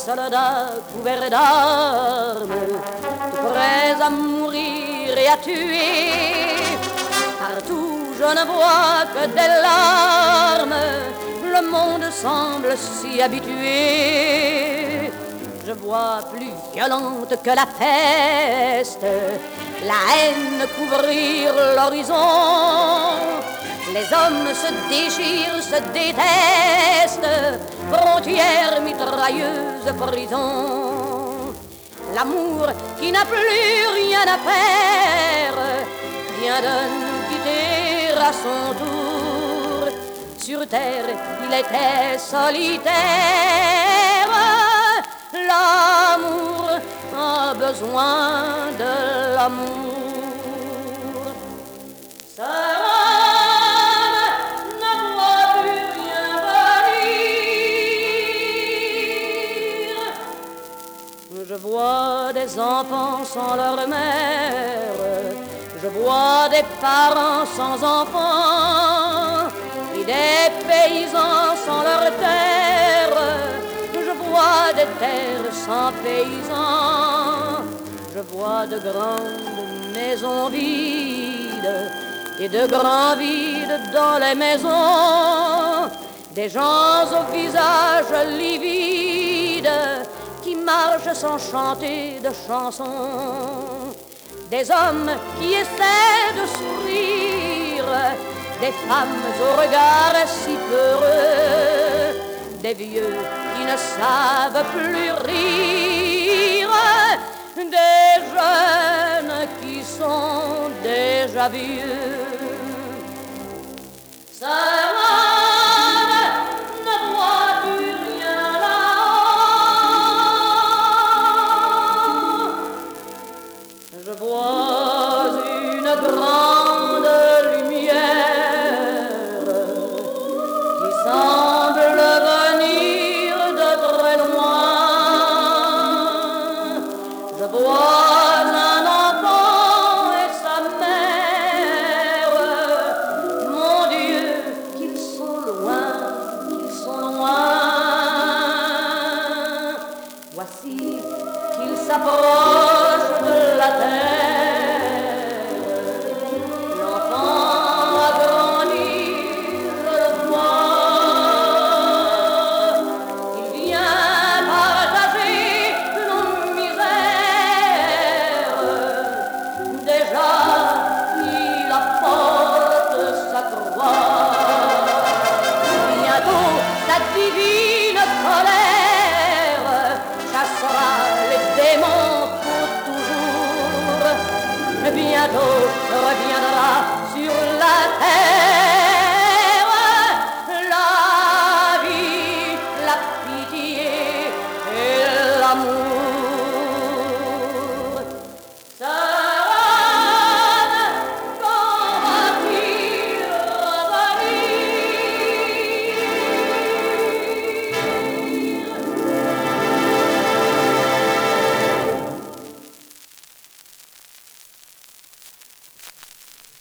soldat couvert d'armes, prêts à mourir et à tuer. Partout je ne vois que des larmes, le monde semble s'y habituer. Je vois plus violente que la peste la haine couvrir l'horizon. Les hommes se déchirent, se détestent, frontières mitrailleuses, prison. L'amour qui n'a plus rien à faire vient de nous quitter à son tour. Sur terre, il était solitaire. L'amour a besoin de l'amour. Je vois des enfants sans leur mère, je vois des parents sans enfants, et des paysans sans leur terre, je vois des terres sans paysans, je vois de grandes maisons vides et de grands vides dans les maisons, des gens au visage livide qui marchent sans chanter de chansons, des hommes qui essaient de sourire, des femmes au regard si peureux, des vieux qui ne savent plus rire, des jeunes qui sont déjà vieux. Je vois une grande lumière qui semble venir de très loin. Je vois un enfant et sa mère. Mon Dieu, qu'ils sont loin, qu'ils sont loin. Voici qu'ils s'approchent de la terre. Divine colère chassera les démons pour toujours. Bientôt reviendra